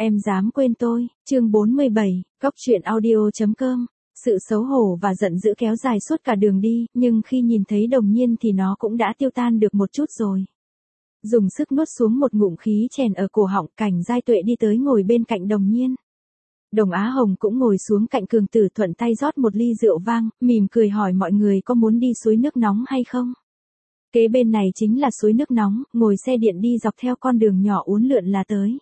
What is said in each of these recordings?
Em dám quên tôi, chương 47, góc truyện audio.com. Sự xấu hổ và giận dữ kéo dài suốt cả đường đi, nhưng khi nhìn thấy Đồng Nhiên thì nó cũng đã tiêu tan được một chút rồi. Dùng sức nuốt xuống một ngụm khí chèn ở cổ họng, Cảnh Giai Tuệ đi tới ngồi bên cạnh Đồng Nhiên. Đồng Á Hồng cũng ngồi xuống cạnh Cường Tử, thuận tay rót một ly rượu vang, mỉm cười hỏi mọi người có muốn đi suối nước nóng hay không. Kế bên này chính là suối nước nóng, ngồi xe điện đi dọc theo con đường nhỏ uốn lượn là tới.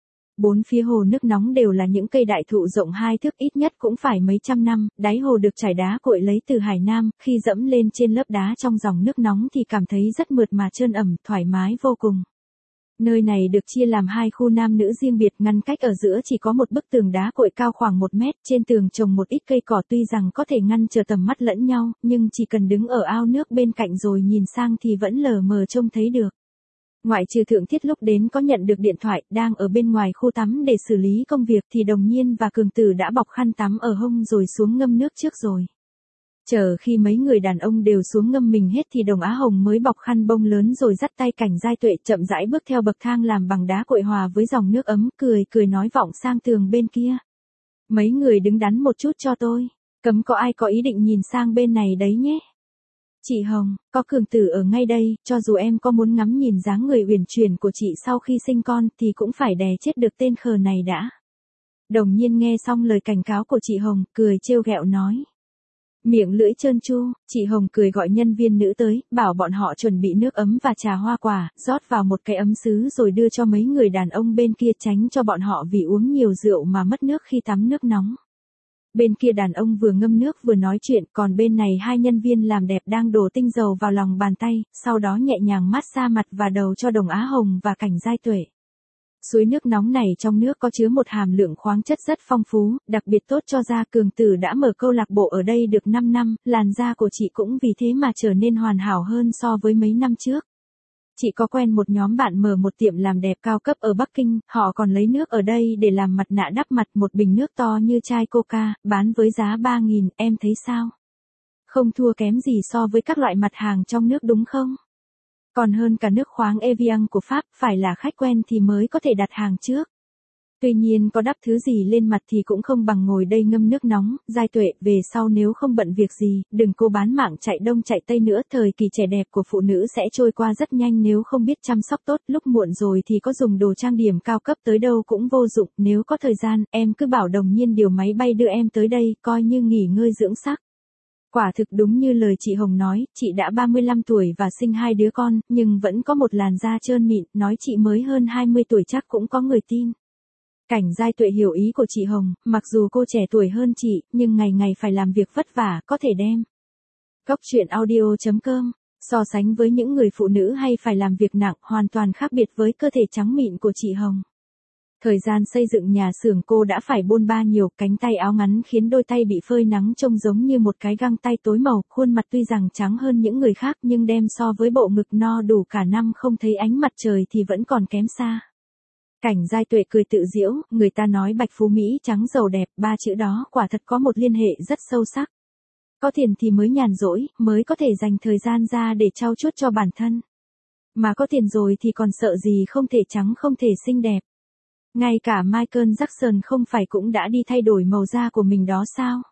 Bốn phía hồ nước nóng đều là những cây đại thụ rộng 2 thước, ít nhất cũng phải mấy trăm năm, đáy hồ được trải đá cuội lấy từ Hải Nam, khi dẫm lên trên lớp đá trong dòng nước nóng thì cảm thấy rất mượt mà trơn ẩm, thoải mái vô cùng. Nơi này được chia làm 2 khu nam nữ riêng biệt, ngăn cách ở giữa chỉ có một bức tường đá cuội cao khoảng 1 mét, trên tường trồng một ít cây cỏ tuy rằng có thể ngăn trở tầm mắt lẫn nhau, nhưng chỉ cần đứng ở ao nước bên cạnh rồi nhìn sang thì vẫn lờ mờ trông thấy được. Ngoại trừ Thượng Thiết lúc đến có nhận được điện thoại, đang ở bên ngoài khu tắm để xử lý công việc thì Đồng Nhiên và Cường Tử đã bọc khăn tắm ở hông rồi xuống ngâm nước trước rồi. Chờ khi mấy người đàn ông đều xuống ngâm mình hết thì Đồng Á Hồng mới bọc khăn bông lớn rồi dắt tay Cảnh Giai Tuệ chậm rãi bước theo bậc thang làm bằng đá cuội hòa với dòng nước ấm, cười nói vọng sang tường bên kia. Mấy người đứng đắn một chút cho tôi, cấm có ai có ý định nhìn sang bên này đấy nhé. Chị Hồng, có Cường Tử ở ngay đây, cho dù em có muốn ngắm nhìn dáng người uyển chuyển của chị sau khi sinh con thì cũng phải đè chết được tên khờ này đã. Đồng Nhiên nghe xong lời cảnh cáo của chị Hồng, cười trêu ghẹo nói. Miệng lưỡi trơn tru, chị Hồng cười gọi nhân viên nữ tới, bảo bọn họ chuẩn bị nước ấm và trà hoa quả, rót vào một cái ấm sứ rồi đưa cho mấy người đàn ông bên kia, tránh cho bọn họ vì uống nhiều rượu mà mất nước khi tắm nước nóng. Bên kia đàn ông vừa ngâm nước vừa nói chuyện, còn bên này 2 nhân viên làm đẹp đang đổ tinh dầu vào lòng bàn tay, sau đó nhẹ nhàng massage mặt và đầu cho Đồng Á Hồng và Cảnh Giai Tuệ. Suối nước nóng này trong nước có chứa một hàm lượng khoáng chất rất phong phú, đặc biệt tốt cho da. Cường Tử đã mở câu lạc bộ ở đây được 5 năm, làn da của chị cũng vì thế mà trở nên hoàn hảo hơn so với mấy năm trước. Chị có quen một nhóm bạn mở một tiệm làm đẹp cao cấp ở Bắc Kinh, họ còn lấy nước ở đây để làm mặt nạ đắp mặt, một bình nước to như chai Coca, bán với giá 3.000, em thấy sao? Không thua kém gì so với các loại mặt hàng trong nước đúng không? Còn hơn cả nước khoáng Evian của Pháp, phải là khách quen thì mới có thể đặt hàng trước. Tuy nhiên có đắp thứ gì lên mặt thì cũng không bằng ngồi đây ngâm nước nóng. Giai Tuệ, về sau nếu không bận việc gì, đừng cố bán mạng chạy đông chạy tây nữa, thời kỳ trẻ đẹp của phụ nữ sẽ trôi qua rất nhanh nếu không biết chăm sóc tốt, lúc muộn rồi thì có dùng đồ trang điểm cao cấp tới đâu cũng vô dụng, nếu có thời gian, em cứ bảo Đồng Nhiên điều máy bay đưa em tới đây, coi như nghỉ ngơi dưỡng sắc. Quả thực đúng như lời chị Hồng nói, chị đã 35 tuổi và sinh 2 đứa con, nhưng vẫn có một làn da trơn mịn, nói chị mới hơn 20 tuổi chắc cũng có người tin. Cảnh Giai Tuệ hiểu ý của chị Hồng, mặc dù cô trẻ tuổi hơn chị, nhưng ngày ngày phải làm việc vất vả, có thể đem. Góc truyện audio.com, so sánh với những người phụ nữ hay phải làm việc nặng, hoàn toàn khác biệt với cơ thể trắng mịn của chị Hồng. Thời gian xây dựng nhà xưởng cô đã phải bôn ba nhiều, cánh tay áo ngắn khiến đôi tay bị phơi nắng trông giống như một cái găng tay tối màu, khuôn mặt tuy rằng trắng hơn những người khác nhưng đem so với bộ ngực no đủ cả năm không thấy ánh mặt trời thì vẫn còn kém xa. Cảnh Giai Tuệ cười tự giễu, người ta nói bạch phú Mỹ trắng giàu đẹp, 3 chữ đó quả thật có một liên hệ rất sâu sắc. Có tiền thì mới nhàn rỗi, mới có thể dành thời gian ra để trau chuốt cho bản thân. Mà có tiền rồi thì còn sợ gì không thể trắng không thể xinh đẹp. Ngay cả Michael Jackson không phải cũng đã đi thay đổi màu da của mình đó sao?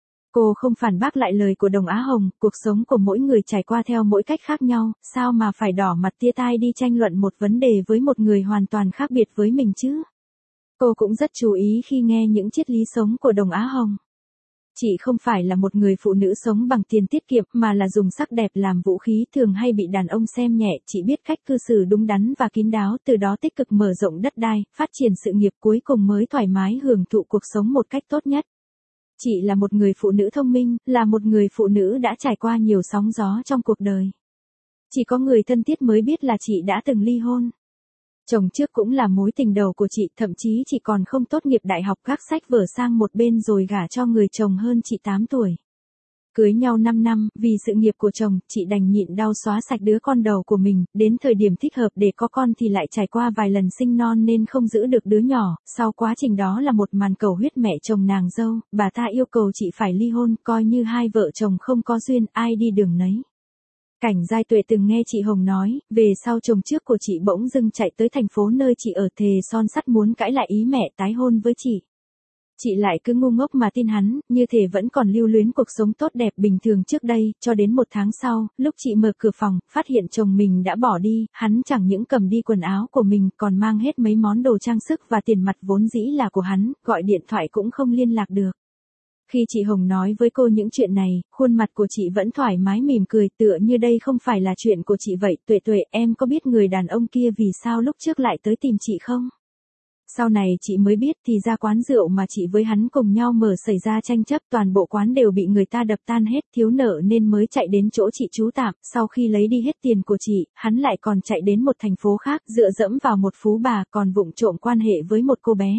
Cô không phản bác lại lời của Đồng Á Hồng, cuộc sống của mỗi người trải qua theo mỗi cách khác nhau, sao mà phải đỏ mặt tia tai đi tranh luận một vấn đề với một người hoàn toàn khác biệt với mình chứ? Cô cũng rất chú ý khi nghe những triết lý sống của Đồng Á Hồng. Chị không phải là một người phụ nữ sống bằng tiền tiết kiệm mà là dùng sắc đẹp làm vũ khí, thường hay bị đàn ông xem nhẹ. Chị biết cách cư xử đúng đắn và kín đáo, từ đó tích cực mở rộng đất đai, phát triển sự nghiệp, cuối cùng mới thoải mái hưởng thụ cuộc sống một cách tốt nhất. Chị là một người phụ nữ thông minh, là một người phụ nữ đã trải qua nhiều sóng gió trong cuộc đời. Chỉ có người thân thiết mới biết là chị đã từng ly hôn. Chồng trước cũng là mối tình đầu của chị, thậm chí chị còn không tốt nghiệp đại học, gác sách vở sang một bên rồi gả cho người chồng hơn chị 8 tuổi. Cưới nhau 5 năm, vì sự nghiệp của chồng, chị đành nhịn đau xóa sạch đứa con đầu của mình, đến thời điểm thích hợp để có con thì lại trải qua vài lần sinh non nên không giữ được đứa nhỏ, sau quá trình đó là một màn cầu huyết mẹ chồng nàng dâu, bà ta yêu cầu chị phải ly hôn, coi như hai vợ chồng không có duyên, ai đi đường nấy. Cảnh Giai Tuệ từng nghe chị Hồng nói, về sau chồng trước của chị bỗng dưng chạy tới thành phố nơi chị ở thề son sắt muốn cãi lại ý mẹ tái hôn với chị. Chị lại cứ ngu ngốc mà tin hắn, như thể vẫn còn lưu luyến cuộc sống tốt đẹp bình thường trước đây, cho đến 1 tháng sau, lúc chị mở cửa phòng, phát hiện chồng mình đã bỏ đi, hắn chẳng những cầm đi quần áo của mình, còn mang hết mấy món đồ trang sức và tiền mặt vốn dĩ là của hắn, gọi điện thoại cũng không liên lạc được. Khi chị Hồng nói với cô những chuyện này, khuôn mặt của chị vẫn thoải mái mỉm cười tựa như đây không phải là chuyện của chị vậy. Tuệ Tuệ, em có biết người đàn ông kia vì sao lúc trước lại tới tìm chị không? Sau này chị mới biết thì ra quán rượu mà chị với hắn cùng nhau mở xảy ra tranh chấp, toàn bộ quán đều bị người ta đập tan hết, thiếu nợ nên mới chạy đến chỗ chị trú tạm. Sau khi lấy đi hết tiền của chị, hắn lại còn chạy đến một thành phố khác, dựa dẫm vào một phú bà, còn vụng trộm quan hệ với một cô bé.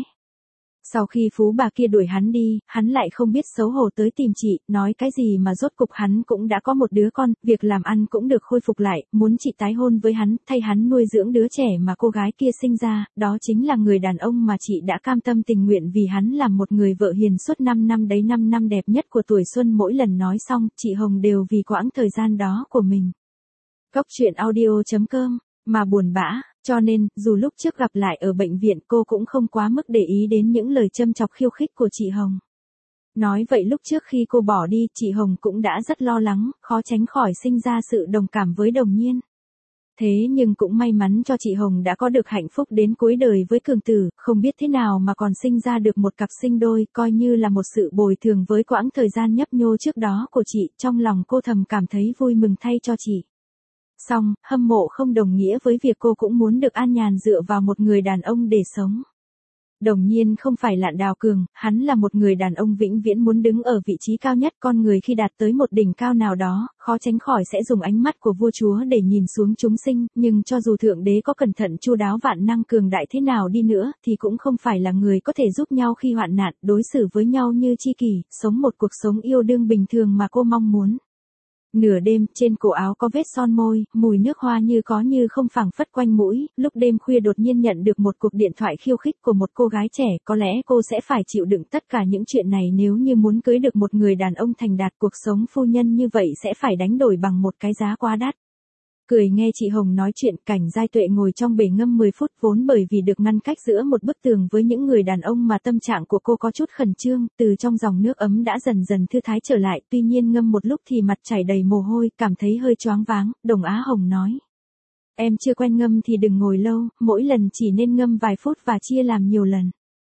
Sau khi phú bà kia đuổi hắn đi, hắn lại không biết xấu hổ tới tìm chị, nói cái gì mà rốt cục hắn cũng đã có một đứa con, việc làm ăn cũng được khôi phục lại, muốn chị tái hôn với hắn, thay hắn nuôi dưỡng đứa trẻ mà cô gái kia sinh ra, đó chính là người đàn ông mà chị đã cam tâm tình nguyện vì hắn làm một người vợ hiền suốt 5 năm đấy, 5 năm đẹp nhất của tuổi xuân. Mỗi lần nói xong, chị Hồng đều vì quãng thời gian đó của mình. Cốc truyện audio.com mà buồn bã, cho nên, dù lúc trước gặp lại ở bệnh viện cô cũng không quá mức để ý đến những lời châm chọc khiêu khích của chị Hồng. Nói vậy lúc trước khi cô bỏ đi, chị Hồng cũng đã rất lo lắng, khó tránh khỏi sinh ra sự đồng cảm với Đồng Nhiên. Thế nhưng cũng may mắn cho chị Hồng đã có được hạnh phúc đến cuối đời với Cường Tử, không biết thế nào mà còn sinh ra được một cặp sinh đôi, coi như là một sự bồi thường với quãng thời gian nhấp nhô trước đó của chị, trong lòng cô thầm cảm thấy vui mừng thay cho chị. Song, hâm mộ không đồng nghĩa với việc cô cũng muốn được an nhàn dựa vào một người đàn ông để sống. Đồng Nhiên không phải Lạn Đào Cường, hắn là một người đàn ông vĩnh viễn muốn đứng ở vị trí cao nhất. Con người khi đạt tới một đỉnh cao nào đó, khó tránh khỏi sẽ dùng ánh mắt của vua chúa để nhìn xuống chúng sinh, nhưng cho dù Thượng Đế có cẩn thận chu đáo vạn năng cường đại thế nào đi nữa, thì cũng không phải là người có thể giúp nhau khi hoạn nạn, đối xử với nhau như tri kỷ, sống một cuộc sống yêu đương bình thường mà cô mong muốn. Nửa đêm, trên cổ áo có vết son môi, mùi nước hoa như có như không phảng phất quanh mũi, lúc đêm khuya đột nhiên nhận được một cuộc điện thoại khiêu khích của một cô gái trẻ, có lẽ cô sẽ phải chịu đựng tất cả những chuyện này nếu như muốn cưới được một người đàn ông thành đạt. Cuộc sống phu nhân như vậy sẽ phải đánh đổi bằng một cái giá quá đắt. Cười nghe chị Hồng nói chuyện, Cảnh Giai Tuệ ngồi trong bể ngâm 10 phút, vốn bởi vì được ngăn cách giữa một bức tường với những người đàn ông mà tâm trạng của cô có chút khẩn trương, từ trong dòng nước ấm đã dần dần thư thái trở lại, tuy nhiên ngâm một lúc thì mặt chảy đầy mồ hôi, cảm thấy hơi choáng váng. Đồng Á Hồng nói: "Em chưa quen ngâm thì đừng ngồi lâu, mỗi lần chỉ nên ngâm vài phút và chia làm nhiều lần.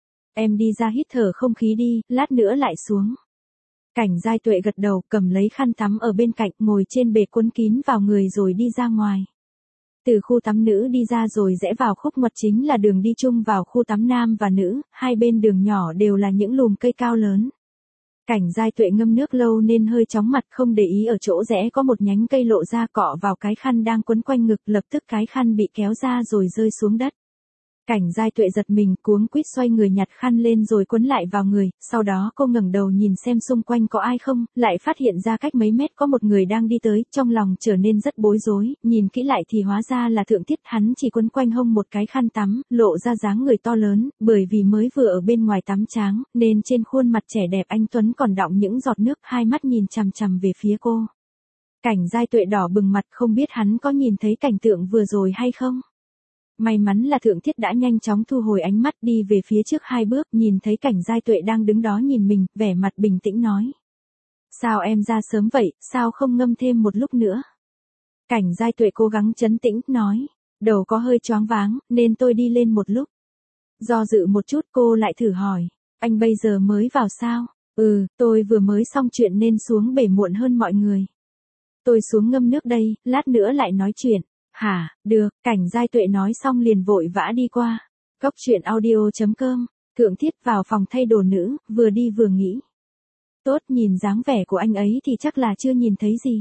Em đi ra hít thở không khí đi, lát nữa lại xuống." Cảnh Giai Tuệ gật đầu, cầm lấy khăn tắm ở bên cạnh, ngồi trên bể cuốn kín vào người rồi đi ra ngoài. Từ khu tắm nữ đi ra rồi rẽ vào khúc ngoặt chính là đường đi chung vào khu tắm nam và nữ, hai bên đường nhỏ đều là những lùm cây cao lớn. Cảnh Giai Tuệ ngâm nước lâu nên hơi chóng mặt, không để ý ở chỗ rẽ có một nhánh cây lộ ra, cọ vào cái khăn đang quấn quanh ngực, lập tức cái khăn bị kéo ra rồi rơi xuống đất. Cảnh Giai Tuệ giật mình, cuống quýt xoay người nhặt khăn lên rồi quấn lại vào người, sau đó cô ngẩng đầu nhìn xem xung quanh có ai không, lại phát hiện ra cách mấy mét có một người đang đi tới, trong lòng trở nên rất bối rối, nhìn kỹ lại thì hóa ra là Thượng Thiết, hắn chỉ quấn quanh hông một cái khăn tắm, lộ ra dáng người to lớn, bởi vì mới vừa ở bên ngoài tắm tráng, nên trên khuôn mặt trẻ đẹp anh tuấn còn đọng những giọt nước, hai mắt nhìn chằm chằm về phía cô. Cảnh Giai Tuệ đỏ bừng mặt, không biết hắn có nhìn thấy cảnh tượng vừa rồi hay không. May mắn là Thượng Thiết đã nhanh chóng thu hồi ánh mắt, đi về phía trước 2 bước, nhìn thấy Cảnh Giai Tuệ đang đứng đó nhìn mình, vẻ mặt bình tĩnh nói: "Sao em ra sớm vậy, sao không ngâm thêm một lúc nữa?" Cảnh Giai Tuệ cố gắng trấn tĩnh, nói: "Đầu có hơi choáng váng, nên tôi đi lên một lúc." Do dự một chút cô lại thử hỏi: "Anh bây giờ mới vào sao?" "Ừ, tôi vừa mới xong chuyện nên xuống bể muộn hơn mọi người. Tôi xuống ngâm nước đây, lát nữa lại nói chuyện." "Hả, được." Cảnh Giai Tuệ nói xong liền vội vã đi qua. Cốc truyện audio.com, Thượng Thiết vào phòng thay đồ nữ, vừa đi vừa nghĩ. Tốt, nhìn dáng vẻ của anh ấy thì chắc là chưa nhìn thấy gì.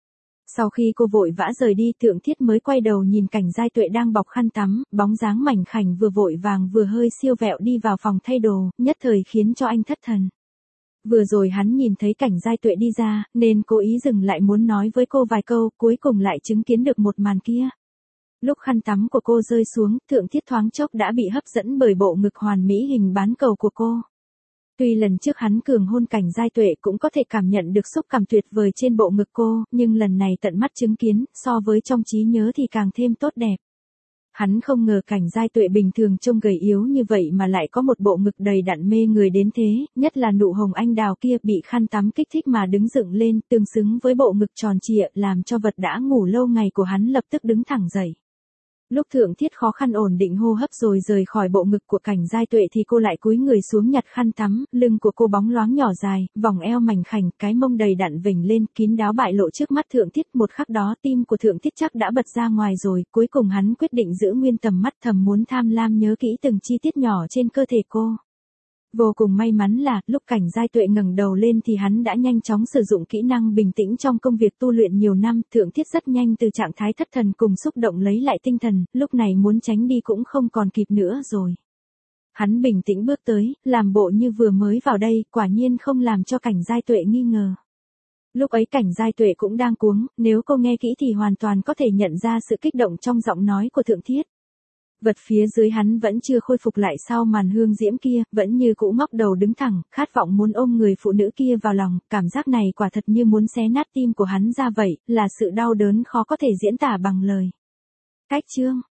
Sau khi cô vội vã rời đi, Thượng Thiết mới quay đầu nhìn Cảnh Giai Tuệ đang bọc khăn tắm, bóng dáng mảnh khảnh vừa vội vàng vừa hơi siêu vẹo đi vào phòng thay đồ, nhất thời khiến cho anh thất thần. Vừa rồi hắn nhìn thấy Cảnh Giai Tuệ đi ra, nên cố ý dừng lại muốn nói với cô vài câu, cuối cùng lại chứng kiến được một màn kia. Lúc khăn tắm của cô rơi xuống, Thượng Thiết thoáng chốc đã bị hấp dẫn bởi bộ ngực hoàn mỹ hình bán cầu của cô. Tuy lần trước hắn cường hôn Cảnh Giai Tuệ cũng có thể cảm nhận được xúc cảm tuyệt vời trên bộ ngực cô, nhưng lần này tận mắt chứng kiến, so với trong trí nhớ thì càng thêm tốt đẹp. Hắn không ngờ Cảnh Giai Tuệ bình thường trông gầy yếu như vậy mà lại có một bộ ngực đầy đặn mê người đến thế, nhất là nụ hồng anh đào kia bị khăn tắm kích thích mà đứng dựng lên, tương xứng với bộ ngực tròn trịa, làm cho vật đã ngủ lâu ngày của hắn lập tức đứng thẳng dậy. Lúc Thượng Thiết khó khăn ổn định hô hấp rồi rời khỏi bộ ngực của Cảnh Giai Tuệ thì cô lại cúi người xuống nhặt khăn tắm, lưng của cô bóng loáng nhỏ dài, vòng eo mảnh khảnh, cái mông đầy đặn vểnh lên, kín đáo bại lộ trước mắt Thượng Thiết. Một khắc đó tim của Thượng Thiết chắc đã bật ra ngoài rồi, cuối cùng hắn quyết định giữ nguyên tầm mắt, thầm muốn tham lam nhớ kỹ từng chi tiết nhỏ trên cơ thể cô. Vô cùng may mắn là, lúc Cảnh Giai Tuệ ngẩng đầu lên thì hắn đã nhanh chóng sử dụng kỹ năng bình tĩnh trong công việc tu luyện nhiều năm, Thượng Thiết rất nhanh từ trạng thái thất thần cùng xúc động lấy lại tinh thần, lúc này muốn tránh đi cũng không còn kịp nữa rồi. Hắn bình tĩnh bước tới, làm bộ như vừa mới vào đây, quả nhiên không làm cho Cảnh Giai Tuệ nghi ngờ. Lúc ấy Cảnh Giai Tuệ cũng đang cuống, nếu cô nghe kỹ thì hoàn toàn có thể nhận ra sự kích động trong giọng nói của Thượng Thiết. Vật phía dưới hắn vẫn chưa khôi phục lại sau màn hương diễm kia, vẫn như cũ ngóc đầu đứng thẳng, khát vọng muốn ôm người phụ nữ kia vào lòng, cảm giác này quả thật như muốn xé nát tim của hắn ra vậy, là sự đau đớn khó có thể diễn tả bằng lời. Cách chương